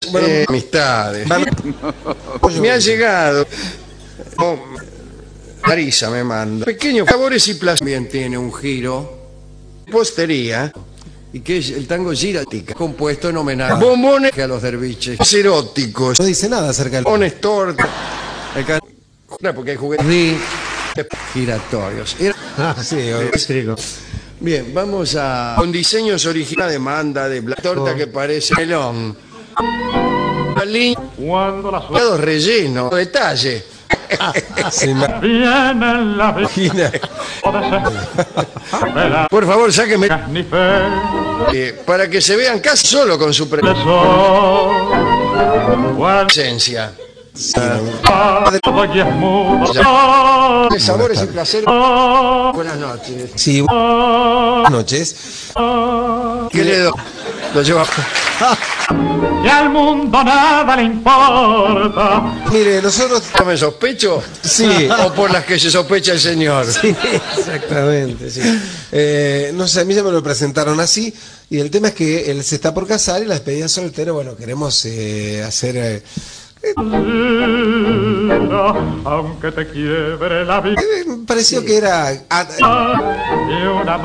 amistades. Me ha llegado. Marisa me manda. Pequeños favores y placer. También tiene un giro. Postería. Y que es el tango girática, compuesto en homenaje a bombones a los derviches eróticos. No dice nada acerca del Bombones torta. Porque hay juguetes giratorios. sí, explico. Bien, vamos a... Con diseños originales, demanda de torta que parece melón. Cuando la Relleno, detalle. viene la vecina. Por favor, sáqueme para que se vean casi solo con su presencia. De sabores y placer. Buenas noches. Sí, buenas noches. ¿Qué le doy? Lo llevo. Y al mundo nada le importa. Mire, nosotros... ¿No me sospecho? Sí. ¿O por las que se sospecha el señor? Sí, exactamente, sí. No sé, a mí ya me lo presentaron así. Y el tema es que él se está por casar y la despedida soltera, bueno, queremos hacer... Aunque te quiebre la vida. me pareció que era... Y una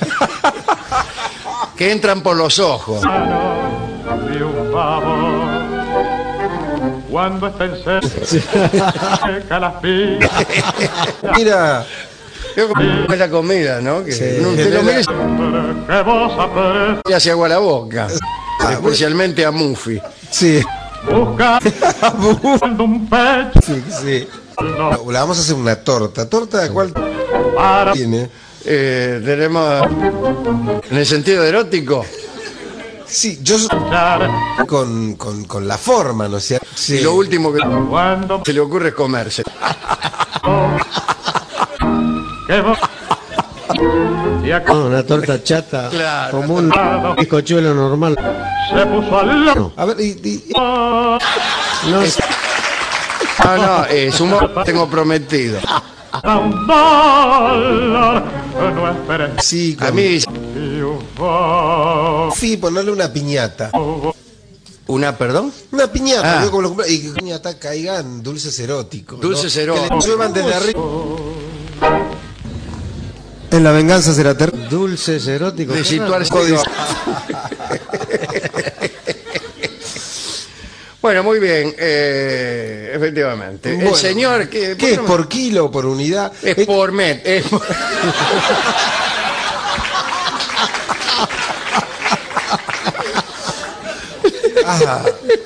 Que entran por los ojos. mano de un favor. Cuando estén cerca las vidas. Mira... Es la comida, ¿no? Que Sí. usted lo mire Que vos aprecias. y hace agua a la boca. Especialmente a Muffy. Sí, Buscando un pecho sí, sí. Le vamos a hacer una torta. ¿Torta de cuál para tiene? Tenemos... En el sentido erótico. Sí, yo con la forma, ¿no es cierto? Sí. Y lo último que cuando se le ocurre es comerse. que vos y acá No, una torta chata, Claro. como un bizcochuelo normal. se puso al lado. A ver, No, No, es un tengo prometido. A un dólar no esperes sí, A mí y un favor. sí, ponerle una piñata. una, perdón. Una piñata, Ah. ¿no? Como y que piñata caigan dulces eróticos. ¿no? Dulces Que eróticos. le lluevan desde arriba. En la venganza será terrible. dulces eróticos. De qué raro. situarse. Bueno, muy bien, efectivamente. El Bueno, señor que ¿Qué es por kilo o por unidad? es por mes. Ah,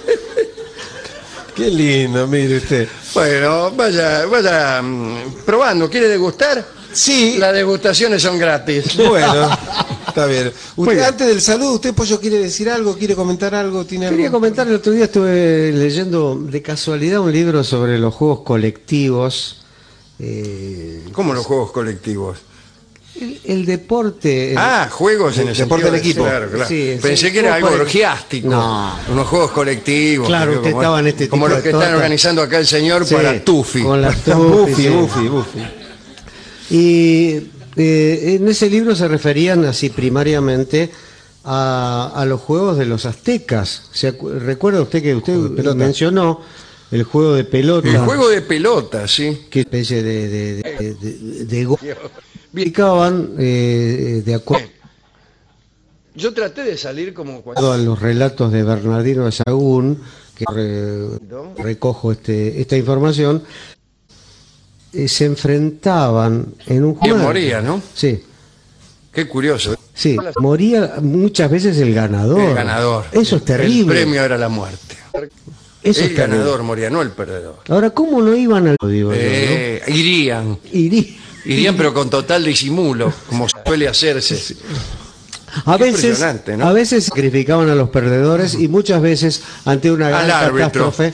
qué lindo, mire usted. Bueno, vaya probando. ¿Quiere degustar? Sí, Las degustaciones son gratis. bueno, está bien. Muy Usted, bien. antes del saludo, ¿usted, Pollo, quiere decir algo? ¿Quiere comentar algo? ¿Tiene Quería algo? comentar, el otro día estuve leyendo de casualidad un libro sobre los juegos colectivos. ¿Cómo los juegos colectivos? El deporte. Juegos en el deporte sentido en equipo. Claro, claro. Sí, Pensé sí, que era algo juegos orgiástico. No. Unos juegos colectivos. Claro, creo, usted como- estaba en este como tipo los de que están tortas. organizando acá el señor Sí, para Tufi. con la Buffy, Tufi, Buffy. Y en ese libro se referían así primariamente a los juegos de los aztecas. ¿Recuerda usted que usted pelota. mencionó el juego de pelota? El juego de pelota, sí. Que especie de go- Explicaban de acuerdo Yo traté de salir como cuando... a los relatos de Bernardino de Sahagún, que recojo esta información, se enfrentaban en un Y juego. moría, ¿no? Sí. Qué curioso. Sí, moría muchas veces el ganador. El ganador. Eso es terrible. El premio era la muerte. Eso El es terrible. ganador moría, no el perdedor. Ahora, ¿cómo no iban al digo yo, Irían. ¿no? Irían, pero con total disimulo, como suele hacerse. A Qué veces, impresionante, ¿no? a veces sacrificaban a los perdedores y muchas veces ante una gran Al árbitro. catástrofe.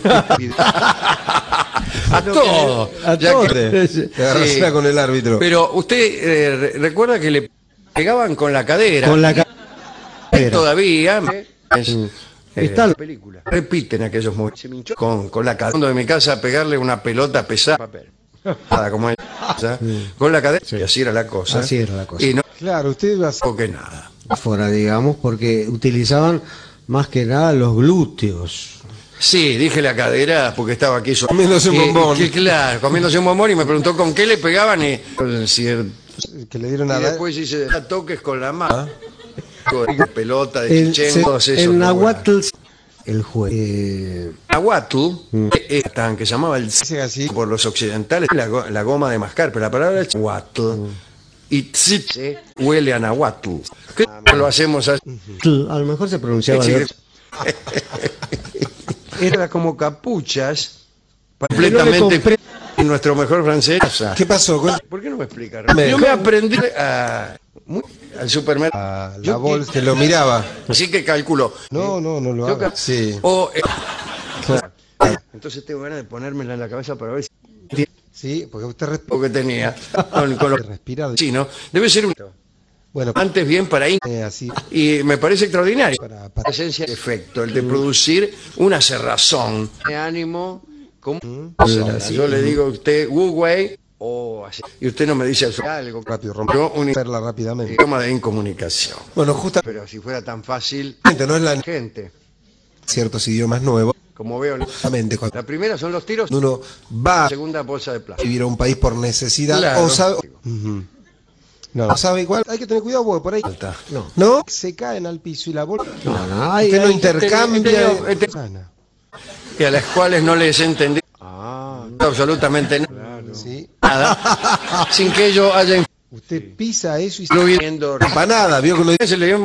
A todos. A Ya todos. que- Agarrársela con el árbitro. Pero usted recuerda que le pegaban con la cadera. Con la Y cadera. todavía Está la película. Repiten aquellos movimientos con la cadera. Fondo de mi casa a pegarle una pelota pesada. Nada como esa, con la cadera. Y así era la cosa. Así era la cosa. Y no Claro, usted va a... toque nada. Fuera, digamos, porque utilizaban más que nada los glúteos. Sí, dije la cadera porque estaba aquí Comiéndose un bombón. Claro, comiéndose un bombón y me preguntó con qué le pegaban y... Que le dieron Y a después hice toques con la mano. Con pelota de chichen, todos esos. En que Nahuatl, el juez. Nahuatl, que se llamaba el dice así. por los occidentales, la goma de mascar, pero la palabra es Nahuatl. Y tzit huele a Nahuatl. ¿Qué lo hacemos así? A lo mejor se pronunciaba de otra- Era como capuchas, no completamente le nuestro mejor francés. ¿Qué pasó? ¿Por qué no me explica? Me- Yo me aprendí al supermercado. A la bolsa, que lo miraba. Así que calculo. No lo haga. Sí. O, entonces tengo ganas de ponérmela en la cabeza para ver si Sí, porque usted lo que tenía con los respira. chinos. Debe ser un Bueno, antes bien para ahí. así. Y me parece extraordinario. Para- La esencia del efecto, el de producir una cerrazón. De ánimo. ¿Cómo? Yo le digo a usted, Wu Wei, o así. Y usted no me dice algo. Rápido, Yo romperla un rápidamente. idioma de incomunicación. Bueno, justamente Pero si fuera tan fácil, no es la gente, ciertos idiomas nuevos. como veo, Justamente cuando la primera son los tiros, uno va la a segunda bolsa de plata. vivir a un país por necesidad Claro. o sabe. Ujú. No sabe igual. Hay que tener cuidado porque por ahí. No. Se caen al piso y la bolsa. No, Usted no intercambia. Este- Sana. Y a las cuales no les entendí absolutamente Sí. nada, sin que ello haya Usted pisa eso y incluyendo empanada, vio que lo se le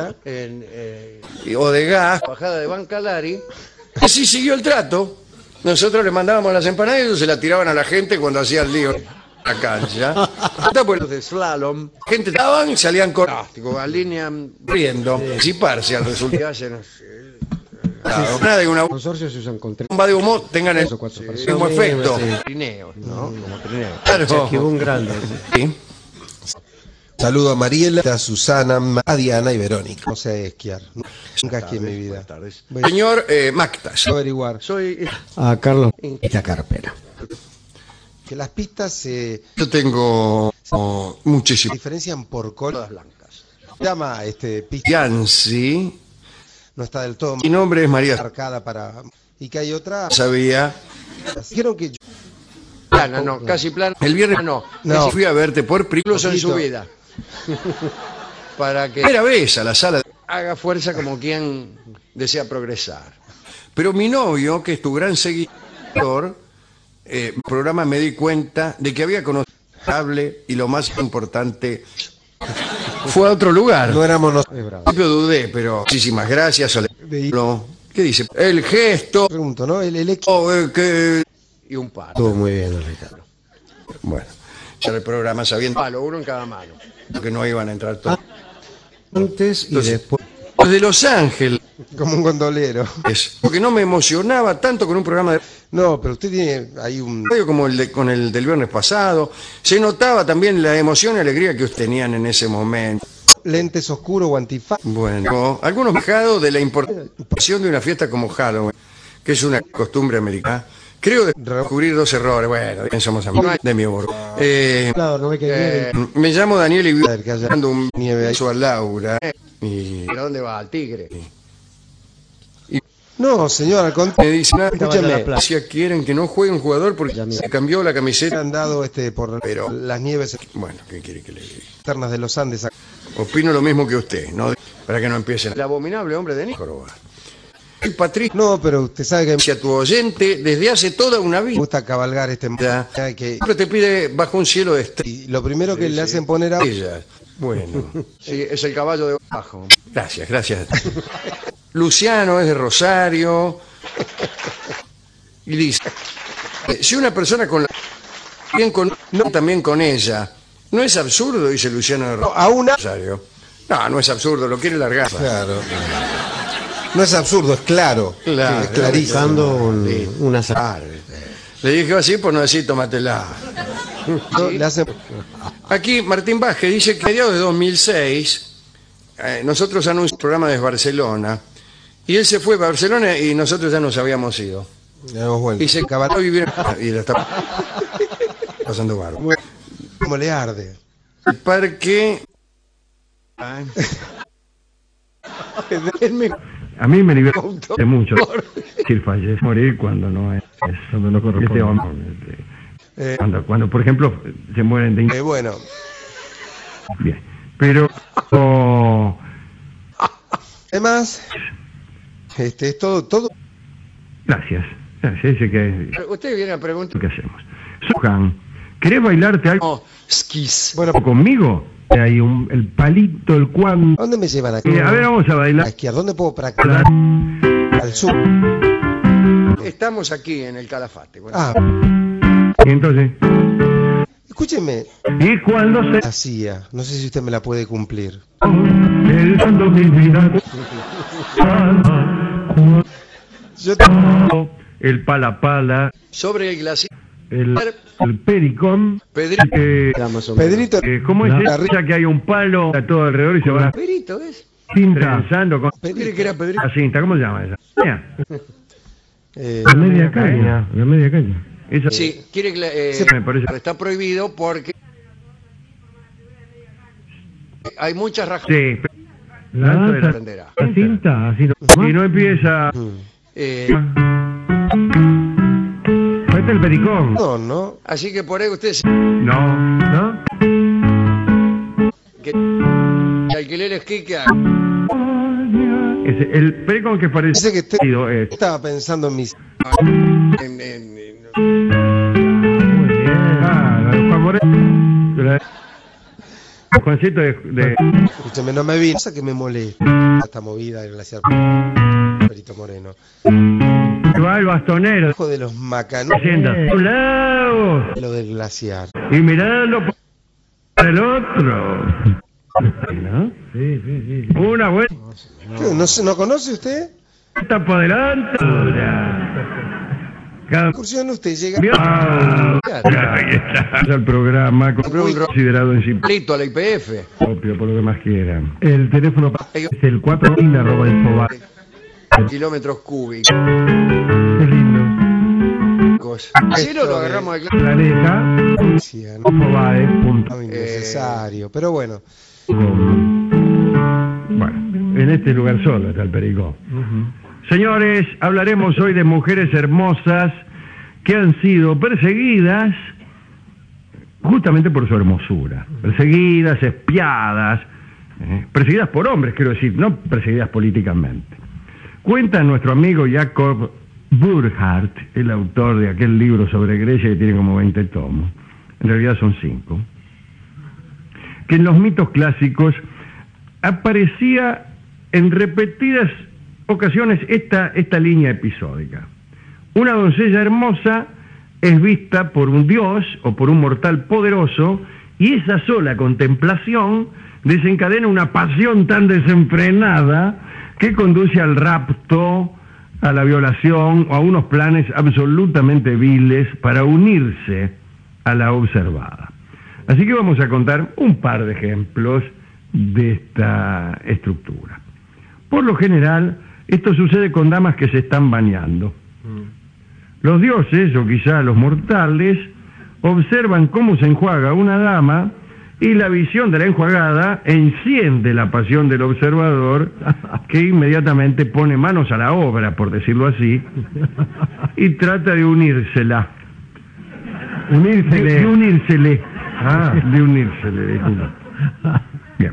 o de gas, bajada de Bancalari. Así siguió el trato. Nosotros le mandábamos las empanadas y ellos se las tiraban a la gente cuando hacía el lío en la cancha. Pues los de slalom, gente estaban y salían con alinean riendo, anticiparse al resultado. Claro, nada de una consorcios se usan con tres bomba de humo tengan el o cuatro personas. mismo efecto. Sí. Trineos, ¿no? Como trineos. Aquí hubo un grande. Sí. saludo a Mariela, a Susana, a Diana y Verónica. No sé esquiar. Nunca esquié en mi vida. Voy Señor Mactas. a averiguar. Soy A Carlos Ita Carpera. Que las pistas se Yo tengo muchísimo. diferencian por color. Todas blancas. Llama pista. Yancy, No está del todo mi nombre es María. marcada para. Y que hay otra. Sabía. Dijeron que Plana, no, casi plana. El viernes no. No. Fui a verte por primero en su Poquito. vida. Para que primera vez a la sala haga fuerza como quien desea progresar. Pero mi novio, que es tu gran seguidor, programa me di cuenta de que había conocido y lo más importante fue a otro lugar. no éramos nosotros. Al principio dudé, pero muchísimas gracias. ¿Qué dice? El gesto. Pregunto, ¿no? El equipo. Y un par. Estuvo muy bien, Ricardo. Bueno, ya el programa sabiendo palo, uno en cada mano. Que no iban a entrar todos. Antes y Entonces, después. Los de Los Ángeles, Como un gondolero. porque no me emocionaba tanto con un programa de No, pero usted tiene ahí un. radio como con el del viernes pasado. Se notaba también la emoción y alegría que ustedes tenían en ese momento. Lentes oscuros o antifaz. Bueno, algunos fijados de la importancia de una fiesta como Halloween, que es una costumbre americana. Creo descubrir dos errores. Bueno, bien, somos amigos de mi borgo. Claro, no hay que ver. Me llamo Daniel y A ver, que haya dando un nieve ahí. beso a Laura. ¿Y a dónde va? Al Tigre. No, señor, al contrario. Me dicen, Escúchame. si quieren que no juegue un jugador porque se cambió la Me camiseta. han dado por Pero- las nieves Bueno, ¿qué quiere que le diga? externas de los Andes. Opino lo mismo que usted, ¿no? Para que no empiecen. El abominable hombre de Nícoroba. Y Patricia, No, pero usted sabe que me a tu oyente desde hace toda una vida. gusta cabalgar Ya. que Siempre te pide bajo un cielo de estrellas. y lo primero que le hacen poner a Bueno. Sí, es el caballo de bajo. Gracias, gracias. Luciano es de Rosario. Y dice, si una persona con la... bien con... no, también con ella. ¿No es absurdo? Dice Luciano de a una. Rosario. No, no es absurdo, lo quiere largar. Claro. No es absurdo, es claro. Claro, Es clarísimo. Buscando una Le dije así por no decir tómatela. No, le hacen Aquí Martín Vázquez dice que a mediados de 2006 nosotros anunciamos un programa desde Barcelona y él se fue a Barcelona y nosotros ya nos habíamos ido. le damos vuelta. Y se acabó de vivir y la está pasando barro. Como le arde. El parque A mí me divierte mucho decir fallecer, morir cuando no es, cuando no corresponde. Cuando, por ejemplo, se mueren de... Bueno. Bien, pero... Además, es todo... Gracias. Ese que Usted viene a preguntar. ¿qué hacemos? Suhan, ¿querés bailarte algo No, skis. Bueno, conmigo? Hay el palito, el cuando... ¿a dónde me llevan aquí? A ver, vamos a A bailar. esquiar, ¿dónde puedo practicar? Al sur. Estamos aquí en el Calafate. Bueno. Y entonces... Escúcheme, Y cuando se... hacía, no sé si usted me la puede cumplir. Dando mi vida... Yo El pala pala, Sobre el glaciar. el pericón, Pedrito. Pedrito, ¿cómo es esa que hay un palo a todo alrededor y se va Pedrito, ¿es? trenzando con ¿Cree que era Pedrito? la cinta? ¿Cómo se llama esa? la media caña. La media caña. Esa Sí, quiere que me parece. está prohibido porque hay muchas rajas. Sí. Lanza de la Entenderá. cinta, así no. Y no empieza. Este es el pericón. no. Así que por ahí usted No. que alquiler esquí que Es el pericón que parece. Dice que usted es. estaba pensando en mis... Juan Moreno. Juancito de... Escúcheme, no me vi. Cosa que me molesta esta movida del glaciar Perito Moreno. Va el bastonero. Hijo de los macanudos. Haciendo un lado Lo del glaciar. y mirando por el otro. ¿No? Sí. Una vuelta ¿Qué, ¿No conoce usted? por delante. Cada Excursión usted llega... Ahí está el programa considerado en sí Pedrito a la IPF. propio, por lo que más quieran. El teléfono es el 4 Kilómetros cúbicos. Qué lindo. Así no lo agarramos de Planeta No, innecesario, pero bueno. Bueno, en este lugar solo está el pericón. Señores, hablaremos hoy de mujeres hermosas que han sido perseguidas justamente por su hermosura. Perseguidas, espiadas, perseguidas por hombres, quiero decir, no perseguidas políticamente. Cuenta nuestro amigo Jacob Burckhardt, el autor de aquel libro sobre Grecia que tiene como 20 tomos, en realidad son 5, que en los mitos clásicos aparecía en repetidas ocasiones esta línea episódica. Una doncella hermosa es vista por un dios o por un mortal poderoso y esa sola contemplación desencadena una pasión tan desenfrenada que conduce al rapto, a la violación o a unos planes absolutamente viles para unirse a la observada. Así que vamos a contar un par de ejemplos de esta estructura. Por lo general, esto sucede con damas que se están bañando. Los dioses, o quizá los mortales, observan cómo se enjuaga una dama y la visión de la enjuagada enciende la pasión del observador, que inmediatamente pone manos a la obra, por decirlo así, y trata de unírsela. De unírsele. De unírsele. Bien.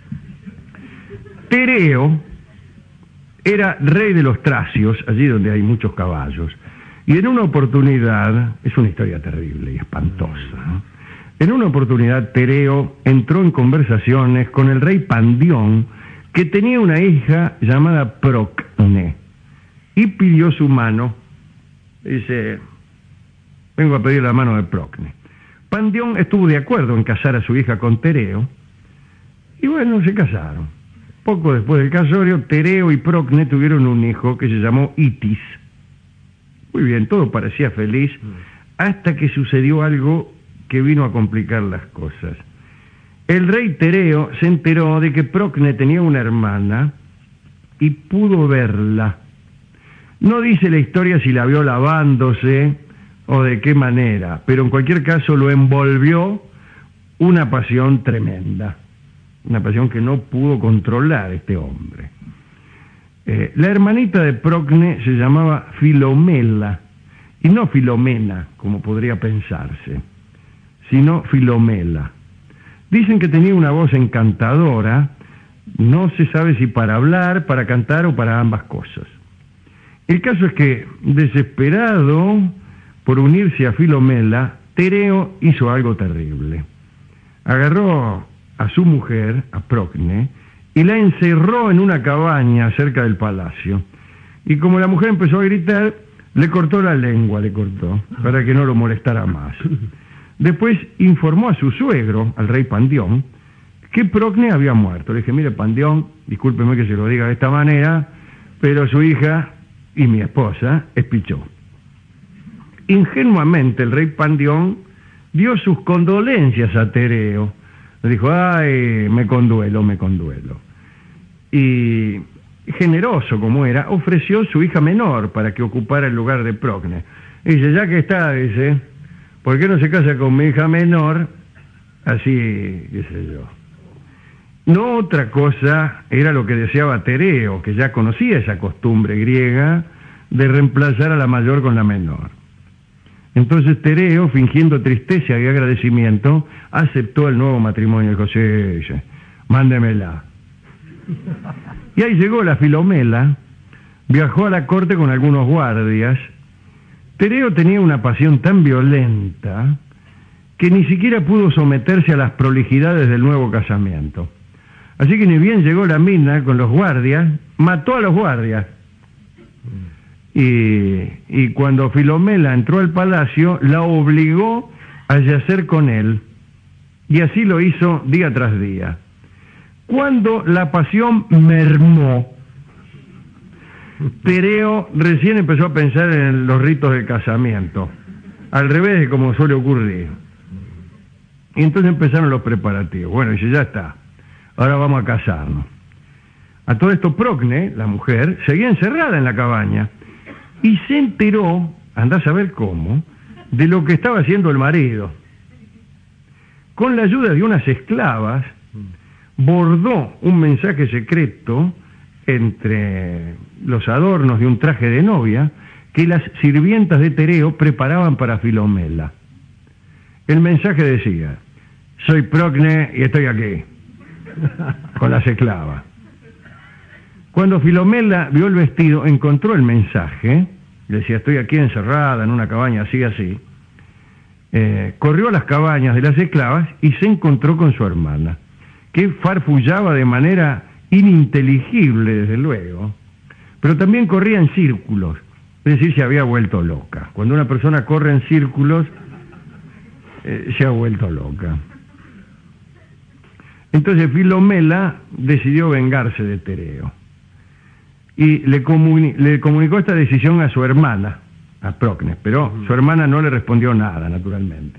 Tereo era rey de los Tracios, allí donde hay muchos caballos, y en una oportunidad, es una historia terrible y espantosa, ¿no? En una oportunidad Tereo entró en conversaciones con el rey Pandión, que tenía una hija llamada Procne, y pidió su mano. Dice, vengo a pedir la mano de Procne. Pandión estuvo de acuerdo en casar a su hija con Tereo, y bueno, se casaron. Poco después del casorio, Tereo y Procne tuvieron un hijo que se llamó Itis. Muy bien, todo parecía feliz, hasta que sucedió algo que vino a complicar las cosas. El rey Tereo se enteró de que Procne tenía una hermana y pudo verla. No dice la historia si la vio lavándose o de qué manera, pero en cualquier caso lo envolvió una pasión tremenda, una pasión que no pudo controlar este hombre. La hermanita de Procne se llamaba Filomela, y no Filomena, como podría pensarse, sino Filomela. Dicen que tenía una voz encantadora, no se sabe si para hablar, para cantar o para ambas cosas. El caso es que, desesperado por unirse a Filomela, Tereo hizo algo terrible. Agarró a su mujer, a Procne, y la encerró en una cabaña cerca del palacio. Y como la mujer empezó a gritar, le cortó la lengua, para que no lo molestara más. Después informó a su suegro, al rey Pandión, que Procne había muerto. Le dije, mire, Pandión, discúlpeme que se lo diga de esta manera, pero su hija y mi esposa espichó. Ingenuamente el rey Pandión dio sus condolencias a Tereo. Le dijo, ay, me conduelo. Y generoso como era, ofreció su hija menor para que ocupara el lugar de Procne. Y dice, ya que está, dice, ¿por qué no se casa con mi hija menor? Así, qué sé yo. No otra cosa era lo que deseaba Tereo, que ya conocía esa costumbre griega de reemplazar a la mayor con la menor. Entonces Tereo, fingiendo tristeza y agradecimiento, aceptó el nuevo matrimonio. Dijo, sí, mándemela. Y ahí llegó la Filomela, viajó a la corte con algunos guardias. Tereo tenía una pasión tan violenta que ni siquiera pudo someterse a las prolijidades del nuevo casamiento. Así que ni bien llegó la mina con los guardias, mató a los guardias. Y cuando Filomela entró al palacio, la obligó a yacer con él. Y así lo hizo día tras día. Cuando la pasión mermó, Tereo recién empezó a pensar en los ritos del casamiento, al revés de como suele ocurrir. Y entonces empezaron los preparativos. Bueno, dice, ya está, ahora vamos a casarnos. A todo esto Procne, la mujer, seguía encerrada en la cabaña y se enteró, andá a saber cómo, de lo que estaba haciendo el marido. Con la ayuda de unas esclavas, bordó un mensaje secreto entre los adornos de un traje de novia que las sirvientas de Tereo preparaban para Filomela. El mensaje decía, soy Procne y estoy aquí, con las esclavas. Cuando Filomela vio el vestido, encontró el mensaje, decía, estoy aquí encerrada en una cabaña así, corrió a las cabañas de las esclavas y se encontró con su hermana, que farfullaba de manera ininteligible, desde luego, pero también corría en círculos, es decir, se había vuelto loca. Cuando una persona corre en círculos, se ha vuelto loca. Entonces Filomela decidió vengarse de Tereo y le comunicó esta decisión a su hermana, a Procne, pero su hermana no le respondió nada, naturalmente.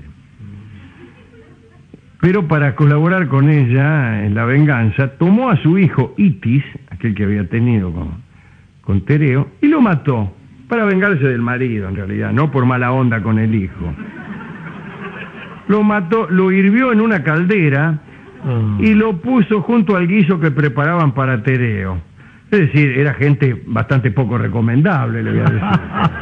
Pero para colaborar con ella en la venganza, tomó a su hijo Itis, aquel que había tenido con Tereo, y lo mató, para vengarse del marido en realidad, no por mala onda con el hijo. Lo mató, lo hirvió en una caldera y lo puso junto al guiso que preparaban para Tereo. Es decir, era gente bastante poco recomendable, le voy a decir.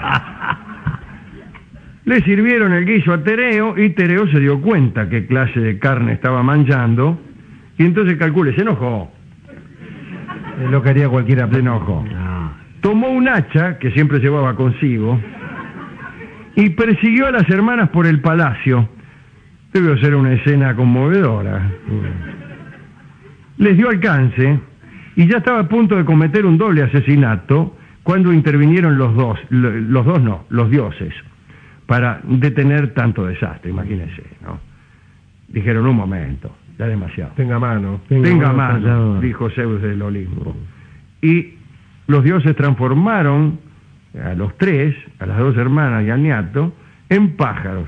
Le sirvieron el guiso a Tereo y Tereo se dio cuenta qué clase de carne estaba manchando y entonces calcule, se enojó. Lo que haría cualquiera. Se enojó. Tomó un hacha que siempre llevaba consigo y persiguió a las hermanas por el palacio. Debió ser una escena conmovedora. Les dio alcance y ya estaba a punto de cometer un doble asesinato cuando intervinieron los dioses, para detener tanto desastre, imagínense, ¿no? Dijeron, un momento, ya demasiado. Tenga mano, dijo Zeus del Olimpo. Y los dioses transformaron a los tres, a las dos hermanas y al niato, en pájaros.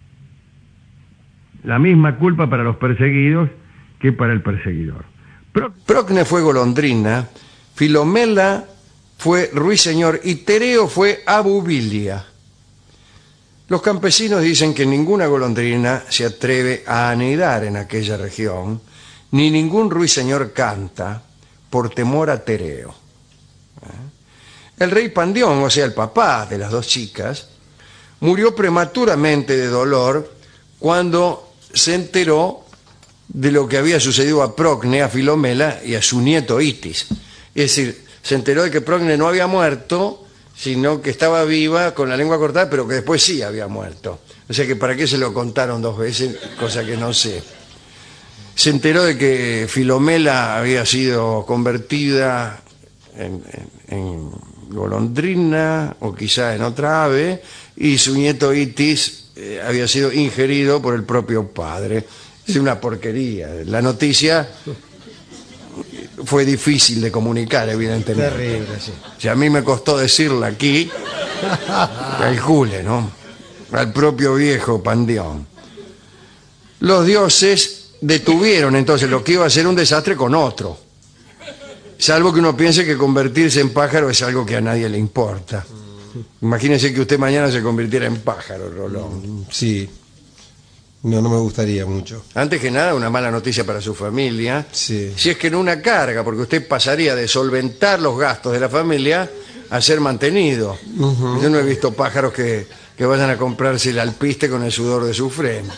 La misma culpa para los perseguidos que para el perseguidor. Procne fue golondrina, Filomela fue ruiseñor y Tereo fue abubilia. Los campesinos dicen que ninguna golondrina se atreve a anidar en aquella región, ni ningún ruiseñor canta por temor a Tereo. El rey Pandión, o sea, el papá de las dos chicas, murió prematuramente de dolor cuando se enteró de lo que había sucedido a Procne, a Filomela y a su nieto Itis. Es decir, se enteró de que Procne no había muerto, sino que estaba viva con la lengua cortada, pero que después sí había muerto. O sea que para qué se lo contaron dos veces, cosa que no sé. Se enteró de que Filomela había sido convertida en golondrina o quizá en otra ave, y su nieto Itis había sido ingerido por el propio padre. Es una porquería. La noticia fue difícil de comunicar, evidentemente. Terrible, sí. Si a mí me costó decirla aquí, calcule, ¿no? Al propio viejo Pandión. Los dioses detuvieron entonces lo que iba a ser un desastre con otro. Salvo que uno piense que convertirse en pájaro es algo que a nadie le importa. Imagínese que usted mañana se convirtiera en pájaro, Rolón. Sí. No me gustaría mucho. Antes que nada, una mala noticia para su familia. Sí. Si es que no una carga, porque usted pasaría de solventar los gastos de la familia a ser mantenido. Yo no he visto pájaros que vayan a comprarse el alpiste con el sudor de su frente.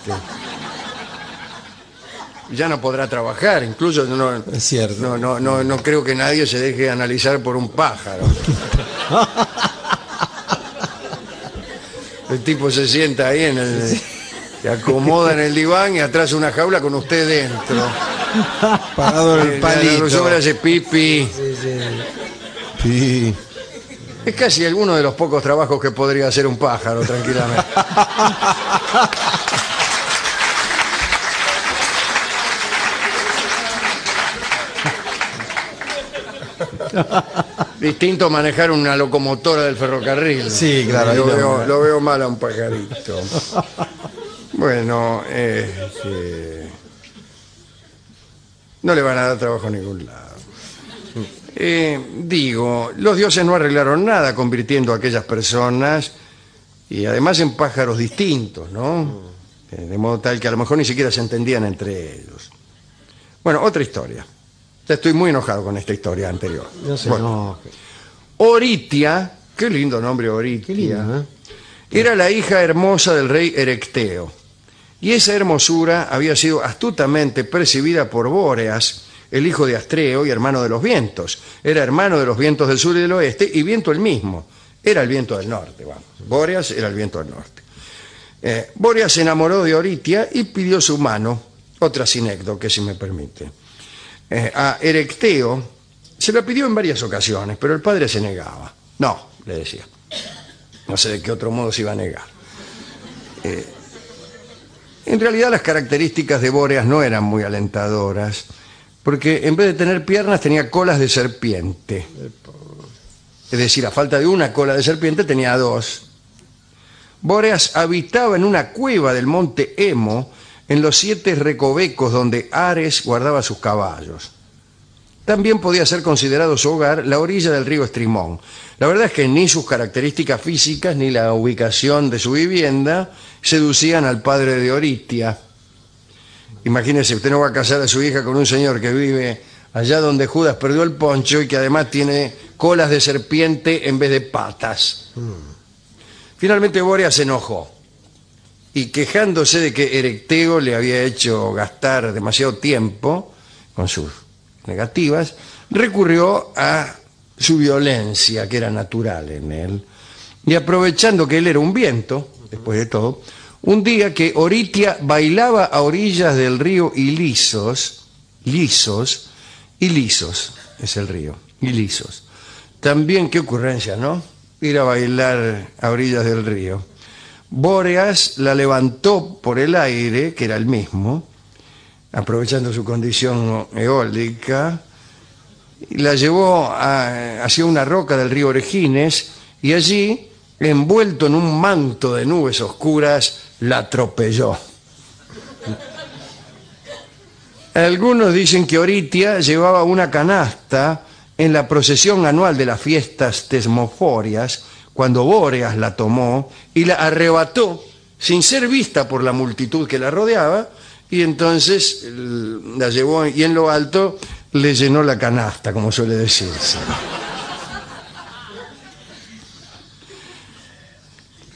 Ya no podrá trabajar, incluso Es cierto. no creo que nadie se deje analizar por un pájaro. El tipo se sienta ahí se acomoda en el diván y atrás una jaula con usted dentro. Parado en el palito. Los hombres hace pipi. Sí. Es casi alguno de los pocos trabajos que podría hacer un pájaro, tranquilamente. Distinto manejar una locomotora del ferrocarril. Sí, claro. Lo veo mal a un pajarito. Bueno, no le van a dar trabajo a ningún lado. Digo, los dioses no arreglaron nada convirtiendo a aquellas personas y además en pájaros distintos, ¿no? De modo tal que a lo mejor ni siquiera se entendían entre ellos. Bueno, otra historia. Ya estoy muy enojado con esta historia anterior. No se Bueno, enoje. Oritia, qué lindo nombre Oritia, Qué lindo, ¿eh? era la hija hermosa del rey Erecteo. Y esa hermosura había sido astutamente percibida por Bóreas, el hijo de Astreo y hermano de los vientos. Era hermano de los vientos del sur y del oeste, y viento el mismo. Era el viento del norte, vamos. Bóreas era el viento del norte. Bóreas se enamoró de Oritia y pidió su mano. Otra sinécdoque, si me permite. A Erecteo se la pidió en varias ocasiones, pero el padre se negaba. No, le decía. No sé de qué otro modo se iba a negar. En realidad las características de Bóreas no eran muy alentadoras, porque en vez de tener piernas tenía colas de serpiente. Es decir, a falta de una cola de serpiente tenía dos. Bóreas habitaba en una cueva del monte Hemo, en los 7 recovecos donde Ares guardaba sus caballos. También podía ser considerado su hogar la orilla del río Estrimón. La verdad es que ni sus características físicas ni la ubicación de su vivienda seducían al padre de Oritia. Imagínese, usted no va a casar a su hija con un señor que vive allá donde Judas perdió el poncho y que además tiene colas de serpiente en vez de patas. Finalmente Bóreas se enojó y, quejándose de que Erecteo le había hecho gastar demasiado tiempo con sus negativas, recurrió a su violencia, que era natural en él, y aprovechando que él era un viento, después de todo, un día que Oritia bailaba a orillas del río Ilisos es el río, Ilisos. También, qué ocurrencia, ¿no? Ir a bailar a orillas del río. Bóreas la levantó por el aire, que era el mismo, aprovechando su condición eólica, y la llevó hacia una roca del río Orejines, y allí, envuelto en un manto de nubes oscuras, la atropelló. Algunos dicen que Oritia llevaba una canasta en la procesión anual de las fiestas tesmoforias, cuando Bóreas la tomó y la arrebató sin ser vista por la multitud que la rodeaba, y entonces la llevó y en lo alto le llenó la canasta, como suele decirse.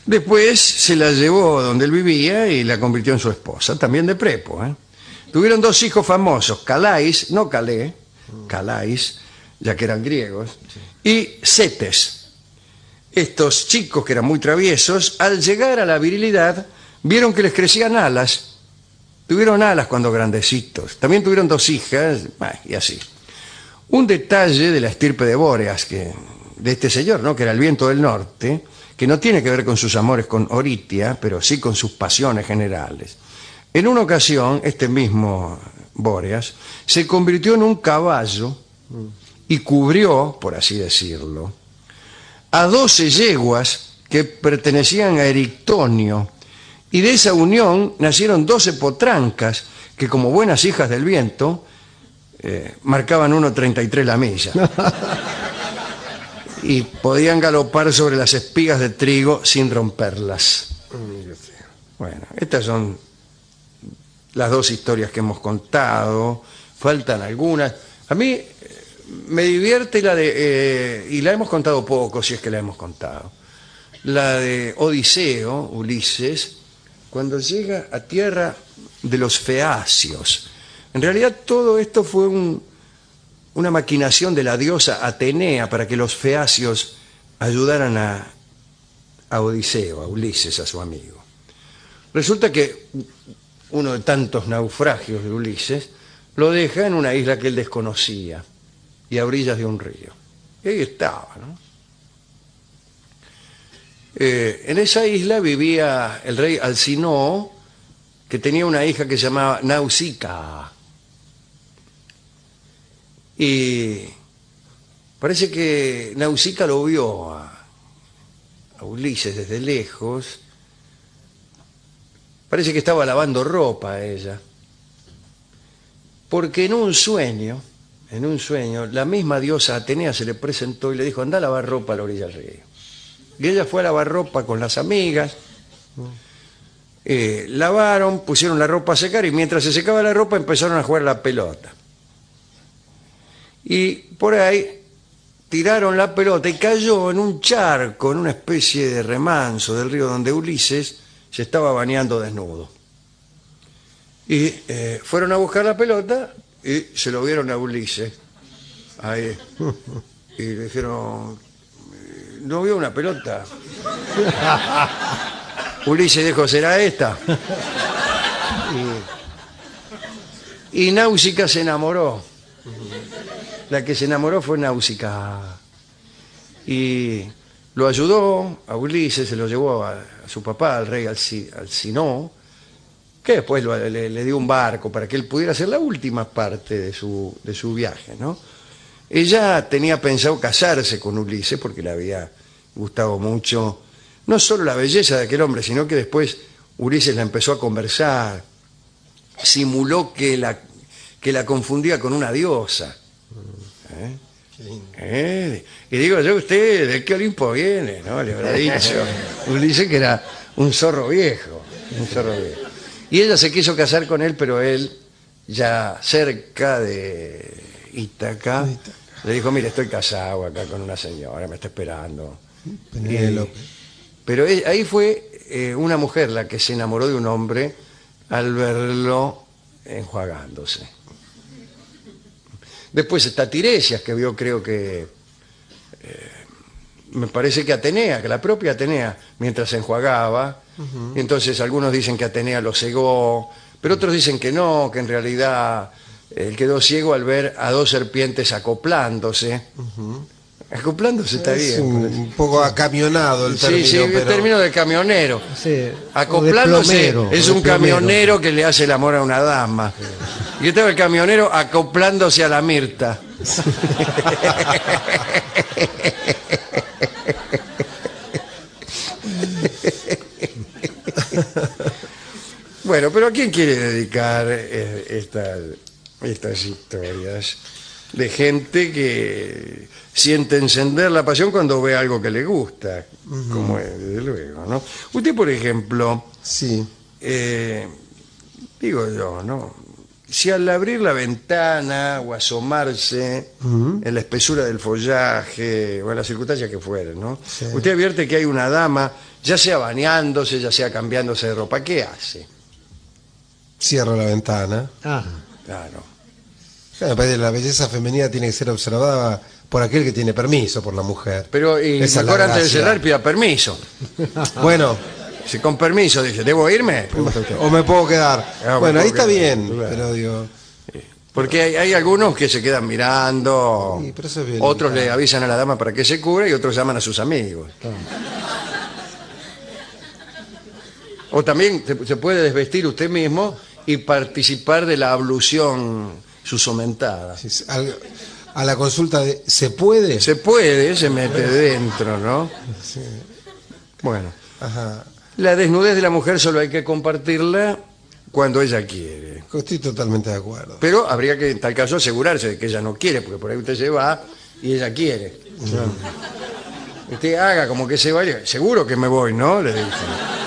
Después se la llevó donde él vivía y la convirtió en su esposa, también de prepo. Tuvieron 2 hijos famosos, Calais, no Calais, Calais, ya que eran griegos, y Cetes. Estos chicos, que eran muy traviesos, al llegar a la virilidad, vieron que les crecían alas. Tuvieron alas cuando grandecitos. También tuvieron 2 hijas, y así. Un detalle de la estirpe de Bóreas, de este señor, ¿no?, que era el viento del norte, que no tiene que ver con sus amores con Oritia, pero sí con sus pasiones generales. En una ocasión, este mismo Bóreas se convirtió en un caballo y cubrió, por así decirlo, a 12 yeguas que pertenecían a Erictonio, y de esa unión nacieron 12 potrancas que, como buenas hijas del viento, marcaban 1:33 la milla. Y podían galopar sobre las espigas de trigo sin romperlas. Bueno, estas son las 2 historias que hemos contado. Faltan algunas. A mí me divierte la de... y la hemos contado poco, si es que la hemos contado. La de Odiseo, Ulises, cuando llega a tierra de los feacios. En realidad todo esto fue una maquinación de la diosa Atenea para que los feacios ayudaran a Odiseo, a Ulises, a su amigo. Resulta que uno de tantos naufragios de Ulises lo deja en una isla que él desconocía y a orillas de un río. Y ahí estaba, ¿no? En esa isla vivía el rey Alcinoo, que tenía una hija que se llamaba Nausicaa. Y parece que Nausicaa lo vio a Ulises desde lejos. Parece que estaba lavando ropa a ella. Porque en un sueño, la misma diosa Atenea se le presentó y le dijo: anda a lavar ropa a la orilla del río. Y ella fue a lavar ropa con las amigas. Lavaron, pusieron la ropa a secar y mientras se secaba la ropa empezaron a jugar a la pelota. Y por ahí tiraron la pelota y cayó en un charco, en una especie de remanso del río donde Ulises se estaba bañando desnudo. Y fueron a buscar la pelota y se lo vieron a Ulises ahí. Y le dijeron: ¿no vio una pelota? Ulises dijo: ¿será esta? Y Náusica se enamoró. La que se enamoró fue Náusica. Y lo ayudó a Ulises, se lo llevó a su papá, al rey Alcinoo, que después le dio un barco para que él pudiera hacer la última parte de su viaje, ¿no? Ella tenía pensado casarse con Ulises porque le había gustado mucho, no solo la belleza de aquel hombre, sino que después Ulises la empezó a conversar, simuló que la confundía con una diosa. Y digo yo, usted, ¿de qué Olimpo viene? ¿No? Le habrá dicho Ulises que era un zorro viejo. Y ella se quiso casar con él, pero él, ya cerca de Ítaca, le dijo: mire, estoy casado acá con una señora, me está esperando. Pero ahí fue una mujer la que se enamoró de un hombre al verlo enjuagándose. Después está Tiresias, que vio, creo que, me parece que Atenea, que la propia Atenea, mientras se enjuagaba. Y entonces algunos dicen que Atenea lo cegó, pero otros dicen que no, que en realidad él quedó ciego al ver a 2 serpientes acoplándose. Acoplándose está bien. Un poco acamionado el término. Sí, el término de camionero. Sí, acoplándose plomero, es un camionero que le hace el amor a una dama. Y estaba el camionero acoplándose a la Mirta. Bueno, pero ¿a quién quiere dedicar estas historias? De gente que siente encender la pasión cuando ve algo que le gusta, como es, desde luego, ¿no? Usted, por ejemplo, sí, digo yo, ¿no? Si al abrir la ventana o asomarse en la espesura del follaje o en las circunstancias que fueren, ¿no? Sí. Usted advierte que hay una dama ya sea bañándose, ya sea cambiándose de ropa, ¿qué hace? Cierro la ventana. Ah, Claro. Me parece que la belleza femenina tiene que ser observada por aquel que tiene permiso por la mujer. Pero y Esa es la mejor antes de gracia. cerrar pida permiso. Bueno, Si con permiso dice, ¿debo irme? Pregunta usted. o me puedo quedar. me Bueno, ahí puedo está quedar, bien, claro. pero digo... Porque hay algunos que se quedan mirando, Sí, pero eso es bien otros delicado. le avisan a la dama para que se cubra y otros llaman a sus amigos. O también se puede desvestir usted mismo y participar de la ablución susomentada. A la consulta de ¿se puede? Se puede, se mete dentro, ¿no? Bueno, Ajá. la desnudez de la mujer solo hay que compartirla cuando ella quiere. Estoy totalmente de acuerdo. Pero habría que en tal caso asegurarse de que ella no quiere, porque por ahí usted se va y ella quiere. Usted haga como que se vaya, seguro que me voy, ¿no? Le dicen.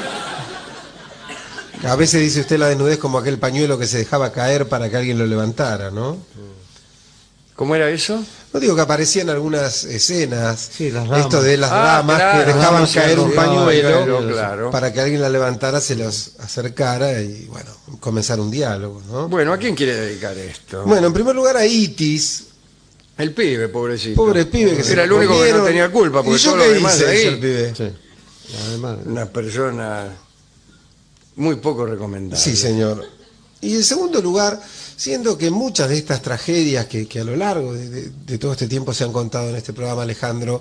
A veces dice usted la desnudez como aquel pañuelo que se dejaba caer para que alguien lo levantara, ¿no? ¿Cómo era eso? No digo que aparecían algunas escenas, Sí, las damas. esto de las Ah, damas claro, que dejaban las damas caer se un arrugaban, pañuelo claro. para que alguien la levantara, se los acercara y, bueno, comenzar un diálogo, ¿no? Bueno, ¿a quién quiere dedicar esto? Bueno, en primer lugar a Itis, El pibe, pobrecito. pobre pibe que se Era el único que no comieron. tenía culpa, porque ¿Y yo todos qué los demás hice? ahí- Dice el pibe. sí. Además, Una persona muy poco recomendable. Sí, señor. Y en segundo lugar, siendo que muchas de estas tragedias que a lo largo de todo este tiempo se han contado en este programa, Alejandro,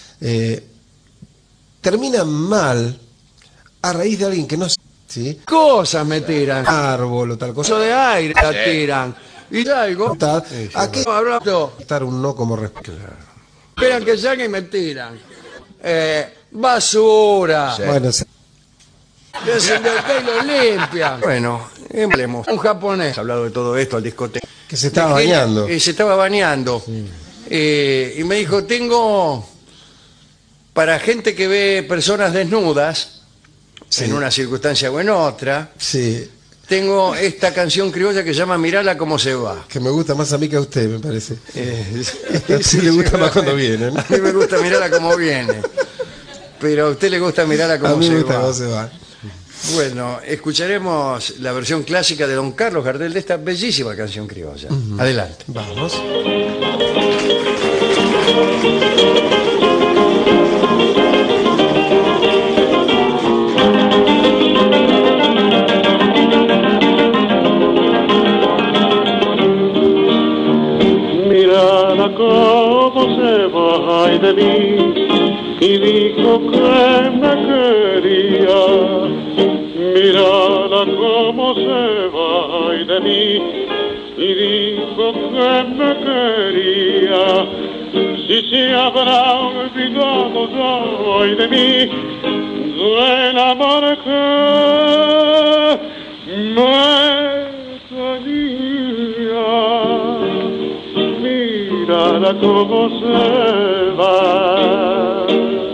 terminan mal a raíz de alguien que no... ¿sí? Cosas me tiran. Árbol o tal cosa. Eso de aire la tiran. Y algo. ¿A qué Hablando. estar un no como respuesta? Esperan que salga y me tiran. Basura. Bueno, Que hacen de acá y lo limpian. Bueno, hablemos. Un japonés ha hablado de todo esto al discoteca. que se estaba bañando. Se estaba bañando. Y me dijo, tengo para gente que ve personas desnudas, Sí. en una circunstancia o en otra, Sí, tengo esta canción criolla que se llama Mirala cómo se va. que me gusta más a mí que a usted, me parece. Sí, Sí, le gusta más cuando viene, ¿no? A mí me gusta mirarla como viene. Pero a usted le gusta mirarla A como mí se me gusta va. cómo se va. Bueno, escucharemos la versión clásica de Don Carlos Gardel de esta bellísima canción criolla. Adelante. Vamos. Mirala cómo se va ay de mí y dijo que me quería. Mirala cómo se va ay de mí y dijo que me quería. Si se habrá olvidado ya ay de mí del amor que me tenía. Mírala cómo se va.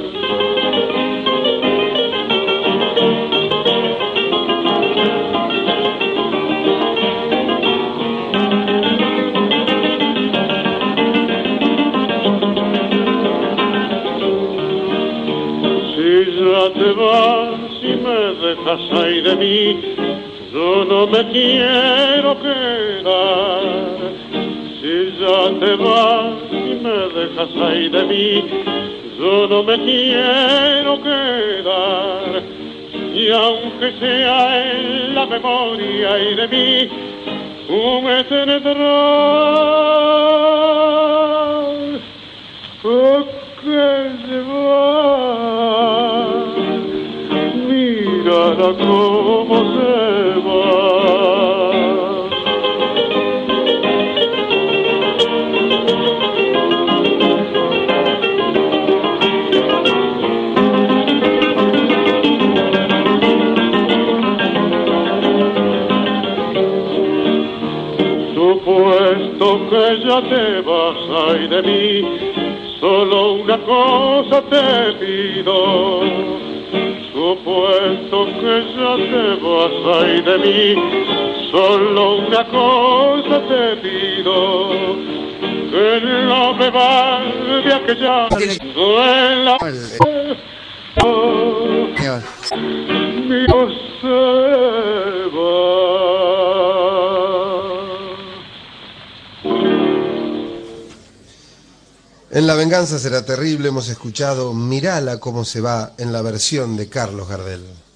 Si ya te vas y me dejas ay de mí, yo no me quiero quedar. Si ya te vas y me dejas ay de mí, yo no me quiero quedar. Y aunque sea en la memoria ay de mí, tú me tendrás. Oh, que se va, mírala cómo se va. Supuesto que ya te vas ay de mí, solo una cosa te pido. Supuesto que ya te vas ay de mí, solo una cosa te pido. Que no me vas de aquella duela. señor. Dios se va. En La venganza será terrible hemos escuchado Mirala cómo se va en la versión de Carlos Gardel.